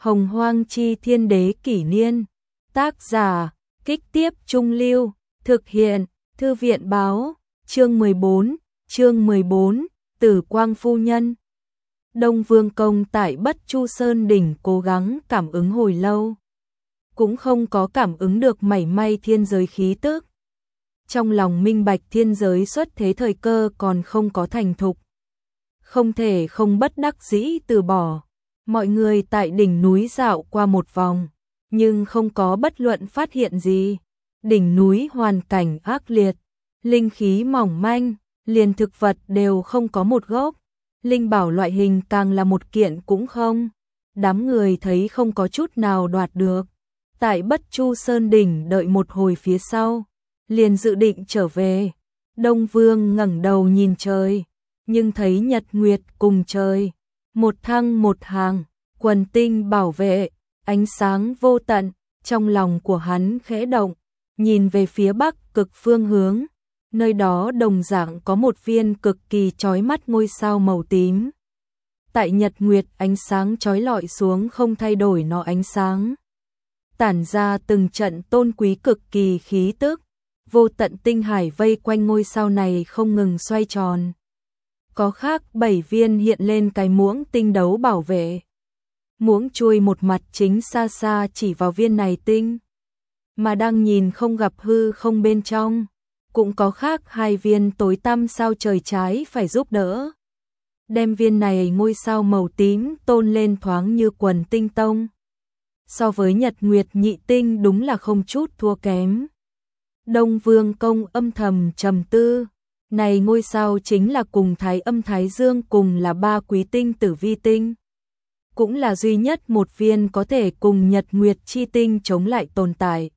Hồng Hoang Chi Thiên Đế Kỷ Niên. Tác giả, Kích Tiếp Trung Lưu. Thực hiện, Thư viện Báo. Chương 14, Tử Quang Phu Nhân. Đông Vương Công tại Bất Chu Sơn Đỉnh cố gắng cảm ứng hồi lâu, cũng không có cảm ứng được mảy may thiên giới khí tức. Trong lòng minh bạch thiên giới xuất thế thời cơ còn không có thành thục, không thể không bất đắc dĩ từ bỏ. Mọi người tại đỉnh núi dạo qua một vòng, nhưng không có bất luận phát hiện gì. Đỉnh núi hoàn cảnh ác liệt, linh khí mỏng manh, liền thực vật đều không có một gốc, linh bảo loại hình càng là một kiện cũng không. Đám người thấy không có chút nào đoạt được, tại Bất Chu Sơn Đỉnh đợi một hồi phía sau, liền dự định trở về. Đông Vương ngẩng đầu nhìn trời, nhưng thấy nhật nguyệt cùng trời, một thăng một hàng, quần tinh bảo vệ, ánh sáng vô tận. Trong lòng của hắn khẽ động, nhìn về phía bắc cực phương hướng, nơi đó đồng dạng có một viên cực kỳ chói mắt ngôi sao màu tím. Tại nhật nguyệt ánh sáng chói lọi xuống không thay đổi nó ánh sáng, tản ra từng trận tôn quý cực kỳ khí tức. Vô tận tinh hải vây quanh ngôi sao này không ngừng xoay tròn. Có khác 7 viên hiện lên cái muỗng tinh đấu bảo vệ. Muỗng chui một mặt chính xa xa chỉ vào viên này tinh, mà đang nhìn không gặp hư không bên trong. Cũng có khác 2 viên tối tăm sao trời trái phải giúp đỡ, đem viên này ngôi sao màu tím tôn lên thoáng như quần tinh tông. So với nhật nguyệt nhị tinh đúng là không chút thua kém. Đông Vương Công âm thầm trầm tư, này ngôi sao chính là cùng Thái Âm Thái Dương cùng là 3 quý tinh tử vi tinh, cũng là duy nhất một viên có thể cùng nhật nguyệt chi tinh chống lại tồn tại.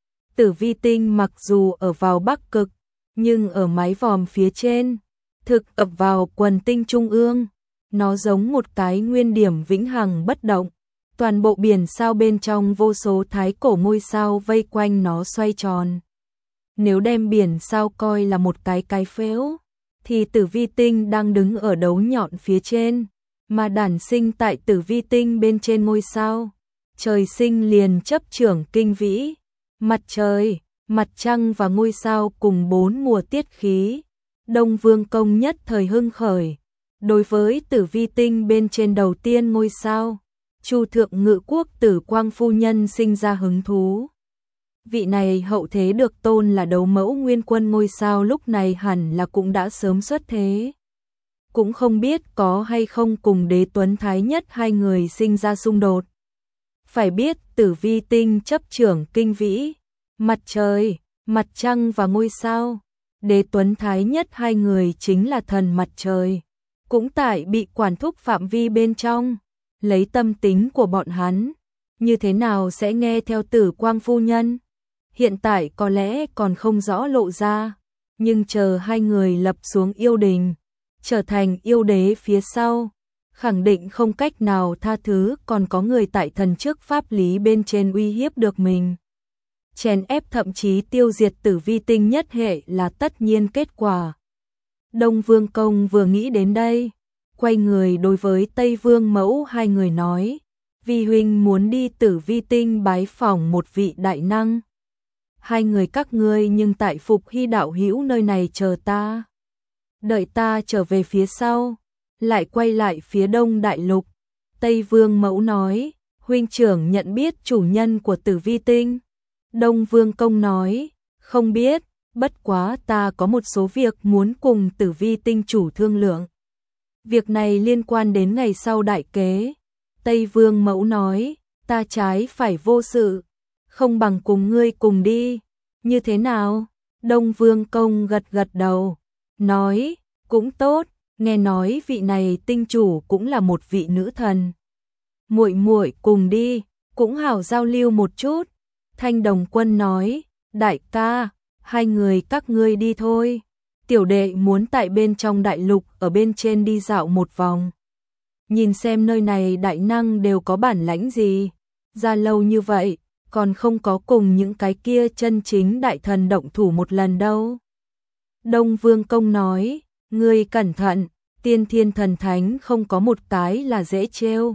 Tử vi tinh mặc dù ở vào bắc cực, nhưng ở mái vòm phía trên, thực ập vào quần tinh trung ương, nó giống một cái nguyên điểm vĩnh hằng bất động. Toàn bộ biển sao bên trong vô số thái cổ ngôi sao vây quanh nó xoay tròn. Nếu đem biển sao coi là một cái phễu, thì tử vi tinh đang đứng ở đấu nhọn phía trên, mà đản sinh tại tử vi tinh bên trên ngôi sao. Trời sinh liền chấp trưởng kinh vĩ, mặt trời, mặt trăng và ngôi sao cùng 4 mùa tiết khí. Đông Vương Công nhất thời hưng khởi. Đối với tử vi tinh bên trên đầu tiên ngôi sao, Chu Thượng Ngự Quốc Tử Quang Phu Nhân sinh ra hứng thú. Vị này hậu thế được tôn là đấu mẫu nguyên quân ngôi sao lúc này hẳn là cũng đã sớm xuất thế. Cũng không biết có hay không cùng Đế Tuấn Thái Nhất hai người sinh ra xung đột. Phải biết tử vi tinh chấp trưởng kinh vĩ, mặt trời, mặt trăng và ngôi sao. Đế Tuấn Thái Nhất hai người chính là thần mặt trời, cũng tại bị quản thúc phạm vi bên trong. Lấy tâm tính của bọn hắn, như thế nào sẽ nghe theo Tử Quang Phu Nhân? Hiện tại có lẽ còn không rõ lộ ra, nhưng chờ hai người lập xuống yêu đình, trở thành yêu đế phía sau, khẳng định không cách nào tha thứ còn có người tại thần chức pháp lý bên trên uy hiếp được mình. Chèn ép thậm chí tiêu diệt tử vi tinh nhất hệ là tất nhiên kết quả. Đông Vương Công vừa nghĩ đến đây, quay người đối với Tây Vương Mẫu hai người nói, vi huynh muốn đi tử vi tinh bái phỏng một vị đại năng. Hai người các ngươi nhưng tại Phục Hy đạo hữu nơi này chờ ta. Đợi ta trở về phía sau, lại quay lại phía đông đại lục. Tây Vương Mẫu nói, huynh trưởng nhận biết chủ nhân của tử vi tinh. Đông Vương Công nói, không biết, bất quá ta có một số việc muốn cùng tử vi tinh chủ thương lượng. Việc này liên quan đến ngày sau đại kế. Tây Vương Mẫu nói, ta trái phải vô sự, không bằng cùng ngươi cùng đi. Như thế nào? Đông Vương Công gật gật đầu, nói, cũng tốt, nghe nói vị này tinh chủ cũng là một vị nữ thần. Muội muội cùng đi, cũng hảo giao lưu một chút. Thanh Đồng Quân nói, đại ca, hai người các ngươi đi thôi. Tiểu đệ muốn tại bên trong đại lục ở bên trên đi dạo một vòng. Nhìn xem nơi này đại năng đều có bản lãnh gì. Ra lâu như vậy, còn không có cùng những cái kia chân chính đại thần động thủ một lần đâu. Đông Vương Công nói, ngươi cẩn thận, tiên thiên thần thánh không có một cái là dễ trêu.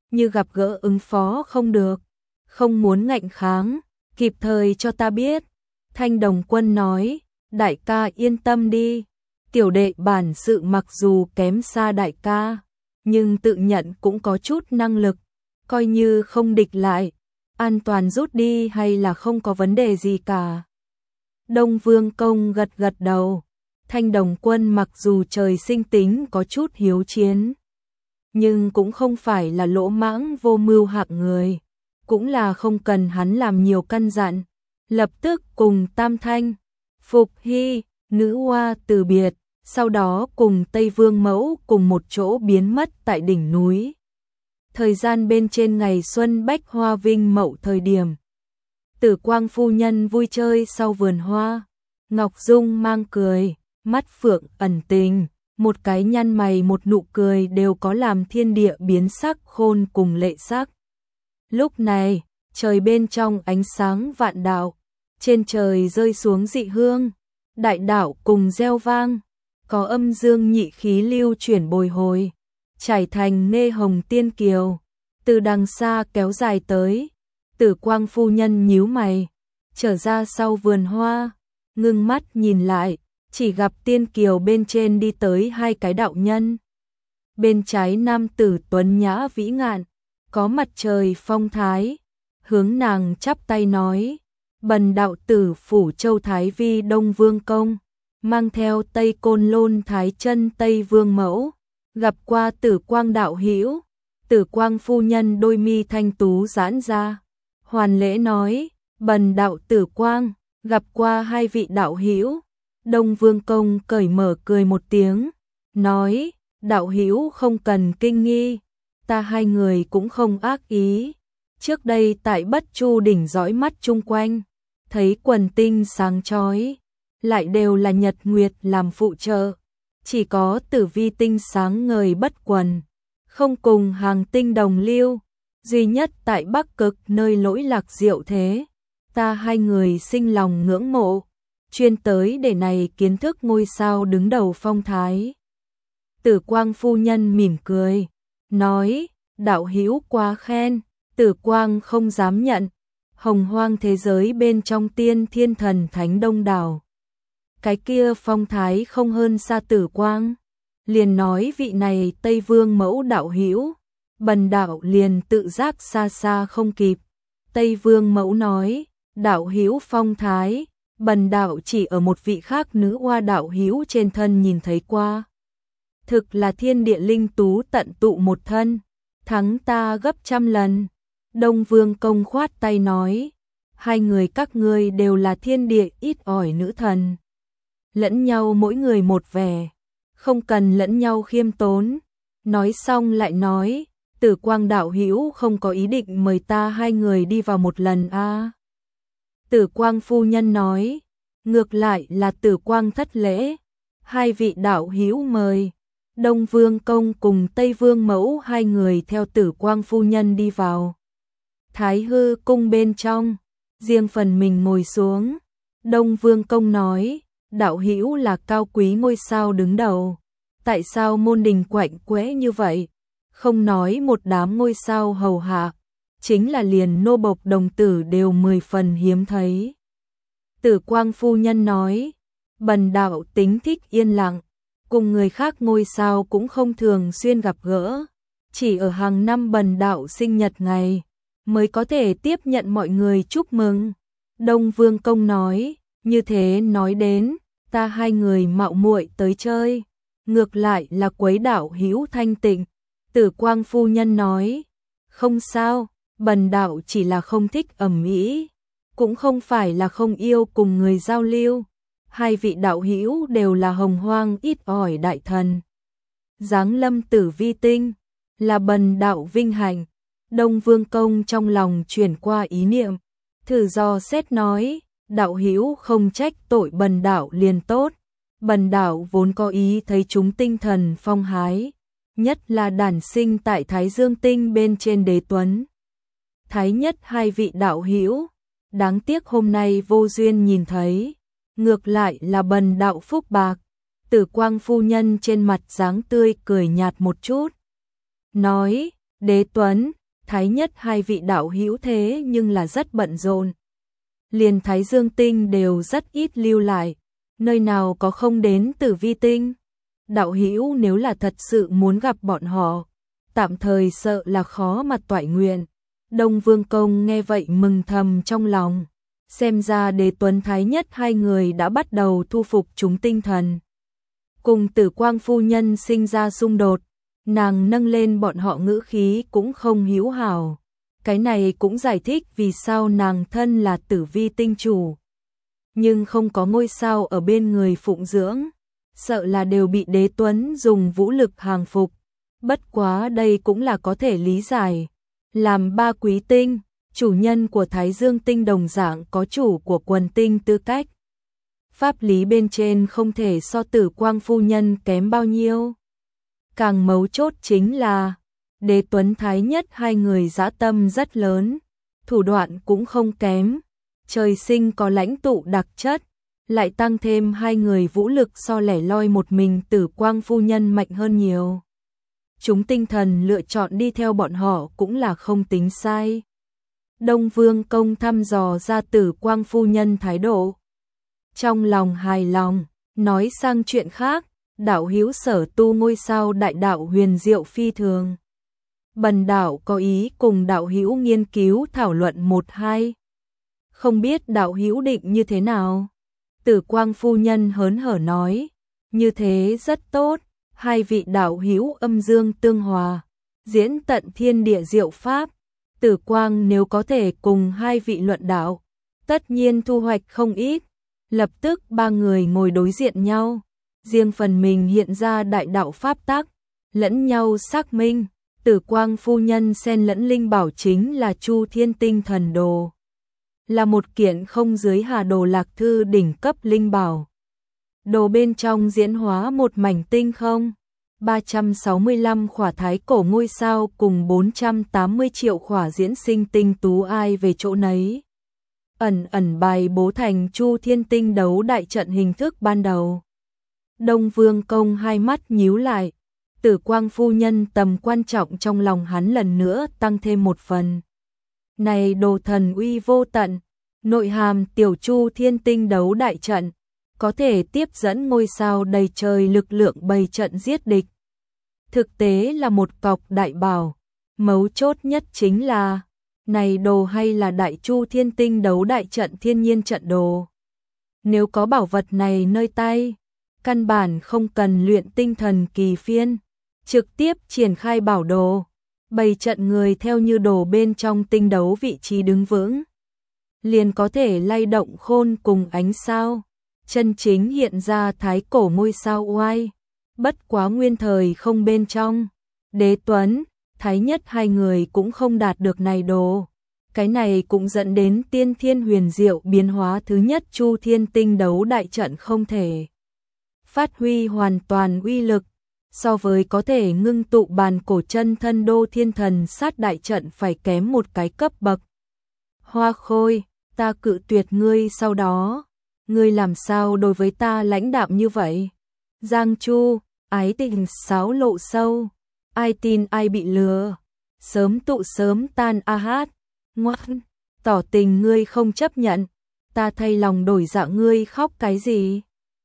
như gặp gỡ ứng phó không được, không muốn ngạnh kháng, kịp thời cho ta biết. Thanh Đồng Quân nói, đại ca yên tâm đi, tiểu đệ bản sự mặc dù kém xa đại ca, nhưng tự nhận cũng có chút năng lực, coi như không địch lại, an toàn rút đi hay là không có vấn đề gì cả. Đông Vương Công gật gật đầu. Thanh Đồng Quân mặc dù trời sinh tính có chút hiếu chiến, nhưng cũng không phải là lỗ mãng vô mưu hạng người, cũng là không cần hắn làm nhiều căn dặn, lập tức cùng Tam Thanh, Phục Hy, Nữ Hoa từ biệt, sau đó cùng Tây Vương Mẫu cùng một chỗ biến mất tại đỉnh núi. Thời gian bên trên ngày xuân bách hoa vinh mậu thời điểm, Tử Quang phu nhân vui chơi sau vườn hoa, Ngọc Dung mang cười, mắt phượng ẩn tình, một cái nhăn mày một nụ cười đều có làm thiên địa biến sắc khôn cùng lệ sắc. Lúc này, trời bên trong ánh sáng vạn đạo, trên trời rơi xuống dị hương, đại đạo cùng reo vang, có âm dương nhị khí lưu chuyển bồi hồi, trải thành nê hồng tiên kiều, từ đằng xa kéo dài tới. Tử Quang phu nhân nhíu mày, trở ra sau vườn hoa, ngưng mắt nhìn lại, chỉ gặp tiên kiều bên trên đi tới hai cái đạo nhân. Bên trái nam tử tuấn nhã vĩ ngạn, có mặt trời phong thái, hướng nàng chắp tay nói, bần đạo tử phủ châu Thái Vi Đông Vương Công, mang theo Tây Côn Lôn Thái Chân Tây Vương Mẫu, gặp qua Tử Quang đạo hữu. Tử Quang phu nhân đôi mi thanh tú giãn ra, hoàn lễ nói, bần đạo Tử Quang, gặp qua hai vị đạo hữu. Đông Vương Công cởi mở cười một tiếng, nói, đạo hữu không cần kinh nghi, ta hai người cũng không ác ý. Trước đây tại Bất Chu đỉnh dõi mắt chung quanh, thấy quần tinh sáng chói, lại đều là nhật nguyệt làm phụ trợ, chỉ có Tử Vi tinh sáng ngời bất quần, không cùng hàng tinh đồng lưu, duy nhất tại Bắc Cực nơi lỗi lạc diệu thế, ta hai người sinh lòng ngưỡng mộ, chuyên tới để này kiến thức ngôi sao đứng đầu phong thái. Tử Quang phu nhân mỉm cười, nói, đạo hữu quá khen. Tử Quang không dám nhận, hồng hoang thế giới bên trong tiên thiên thần thánh đông đảo, cái kia phong thái không hơn xa Tử Quang, liền nói vị này Tây Vương Mẫu đạo hữu, bần đạo liền tự giác xa xa không kịp. Tây Vương Mẫu nói, đạo hữu phong thái, bần đạo chỉ ở một vị khác nữ hoa đạo hữu trên thân nhìn thấy qua. Thực là thiên địa linh tú tận tụ một thân, thắng ta gấp trăm lần. Đông Vương Công khoát tay nói, hai người các ngươi đều là thiên địa ít ỏi nữ thần, lẫn nhau mỗi người một vẻ, không cần lẫn nhau khiêm tốn. Nói xong lại nói, Tử Quang đạo hữu không có ý định mời ta hai người đi vào một lần a? Tử Quang phu nhân nói, ngược lại là Tử Quang thất lễ, hai vị đạo hữu mời. Đông Vương Công cùng Tây Vương Mẫu hai người theo Tử Quang phu nhân đi vào Thái Hư cung bên trong, riêng phần mình ngồi xuống. Đông Vương Công nói, đạo hữu là cao quý ngôi sao đứng đầu, tại sao môn đình quạnh quẽ như vậy, không nói một đám ngôi sao hầu hạ, chính là liền nô bộc đồng tử đều 10 phần hiếm thấy. Tử Quang phu nhân nói, bần đạo tính thích yên lặng, cùng người khác ngôi sao cũng không thường xuyên gặp gỡ, chỉ ở hàng năm bần đạo sinh nhật ngày mới có thể tiếp nhận mọi người chúc mừng. Đông Vương Công nói, như thế nói đến, ta hai người mạo muội tới chơi, ngược lại là quấy đạo hữu thanh tịnh. Tử Quang phu nhân nói, không sao, bần đạo chỉ là không thích ầm ĩ, cũng không phải là không yêu cùng người giao lưu. Hai vị đạo hữu đều là hồng hoang ít ỏi đại thần, giáng lâm Tử Vi tinh, là bần đạo vinh hạnh. Đông Vương Công trong lòng chuyển qua ý niệm, thử dò xét nói, đạo hữu không trách tội bần đạo liền tốt, bần đạo vốn có ý thấy chúng tinh thần phong hái, nhất là đản sinh tại Thái Dương tinh bên trên đế tuấn. Thái nhất hai vị đạo hữu, đáng tiếc hôm nay vô duyên nhìn thấy, ngược lại là bần đạo phúc bạc. Tử Quang phu nhân trên mặt dáng tươi cười nhạt một chút, nói, Đế Tuấn, Thái Nhất hai vị đạo hữu thế nhưng là rất bận rộn. Liền Thái Dương Tinh đều rất ít lưu lại, nơi nào có không đến Tử Vi Tinh. Đạo hữu nếu là thật sự muốn gặp bọn họ, tạm thời sợ là khó mà toại nguyện. Đông Vương Công nghe vậy mừng thầm trong lòng, xem ra Đế Tuấn Thái Nhất hai người đã bắt đầu thu phục chúng tinh thần. Cùng Tử Quang phu nhân sinh ra xung đột, nàng nâng lên bọn họ ngữ khí cũng không hữu hảo. Cái này cũng giải thích vì sao nàng thân là Tử Vi tinh chủ, nhưng không có ngôi sao ở bên người phụng dưỡng, sợ là đều bị Đế Tuấn dùng vũ lực hàng phục. Bất quá đây cũng là có thể lý giải. Làm ba quý tinh, chủ nhân của Thái Dương tinh đồng dạng có chủ của quần tinh tư cách. Pháp lý bên trên không thể so Tử Quang phu nhân kém bao nhiêu. Càng mấu chốt chính là Đế Tuấn Thái Nhất hai người dã tâm rất lớn, thủ đoạn cũng không kém, trời sinh có lãnh tụ đặc chất, lại tăng thêm hai người vũ lực so lẻ loi một mình Tử Quang phu nhân mạnh hơn nhiều. Chúng tinh thần lựa chọn đi theo bọn họ cũng là không tính sai. Đông Vương Công thăm dò ra Tử Quang phu nhân thái độ, trong lòng hài lòng. Nói sang chuyện khác, đạo hữu Sở tu ngôi sao đại đạo huyền diệu phi thường. Bần đạo có ý cùng đạo hữu nghiên cứu thảo luận một hai. Không biết đạo hữu định như thế nào? Tử Quang phu nhân hớn hở nói, như thế rất tốt, hai vị đạo hữu âm dương tương hòa, diễn tận thiên địa diệu pháp. Tử Quang nếu có thể cùng hai vị luận đạo, tất nhiên thu hoạch không ít. Lập tức ba người ngồi đối diện nhau, riêng phần mình hiện ra đại đạo pháp tắc, lẫn nhau xác minh. Tử Quang phu nhân xen lẫn linh bảo chính là Chu Thiên Tinh Thần Đồ, là một kiện không dưới Hà Đồ Lạc Thư đỉnh cấp linh bảo. Đồ bên trong diễn hóa một mảnh tinh không, 365 khỏa thái cổ ngôi sao cùng 480 triệu khỏa diễn sinh tinh tú ai về chỗ nấy. Ẩn ẩn bài bố thành Chu Thiên Tinh đấu đại trận hình thức ban đầu. Đông Vương Công hai mắt nhíu lại, Tử Quang phu nhân tầm quan trọng trong lòng hắn lần nữa tăng thêm một phần. Này đồ thần uy vô tận, nội hàm tiểu Chu Thiên Tinh đấu đại trận, có thể tiếp dẫn ngôi sao đầy trời lực lượng bày trận giết địch. Thực tế là một cọc đại bảo, mấu chốt nhất chính là này đồ hay là đại Chu Thiên Tinh đấu đại trận thiên nhiên trận đồ. Nếu có bảo vật này nơi tay, căn bản không cần luyện tinh thần kỳ phiên, trực tiếp triển khai bảo đồ, bày trận người theo như đồ bên trong tinh đấu vị trí đứng vững, liền có thể lay động khôn cùng ánh sao, chân chính hiện ra thái cổ ngôi sao oai. Bất quá nguyên thời không bên trong, Đế Tuấn, Thái Nhất hai người cũng không đạt được này đồ. Cái này cũng dẫn đến tiên thiên huyền diệu biến hóa thứ nhất Chu Thiên Tinh đấu đại trận không thể phát huy hoàn toàn uy lực, so với có thể ngưng tụ bàn cổ chân thân đô thiên thần sát đại trận phải kém một cái cấp bậc. Hoa Khôi, ta cự tuyệt ngươi sau đó, ngươi làm sao đối với ta lãnh đạm như vậy? Giang Chu, ái tình xáo lộ sâu, ai tin ai bị lừa, sớm tụ sớm tan a hát. Ngoan, tỏ tình ngươi không chấp nhận, ta thay lòng đổi dạ ngươi khóc cái gì?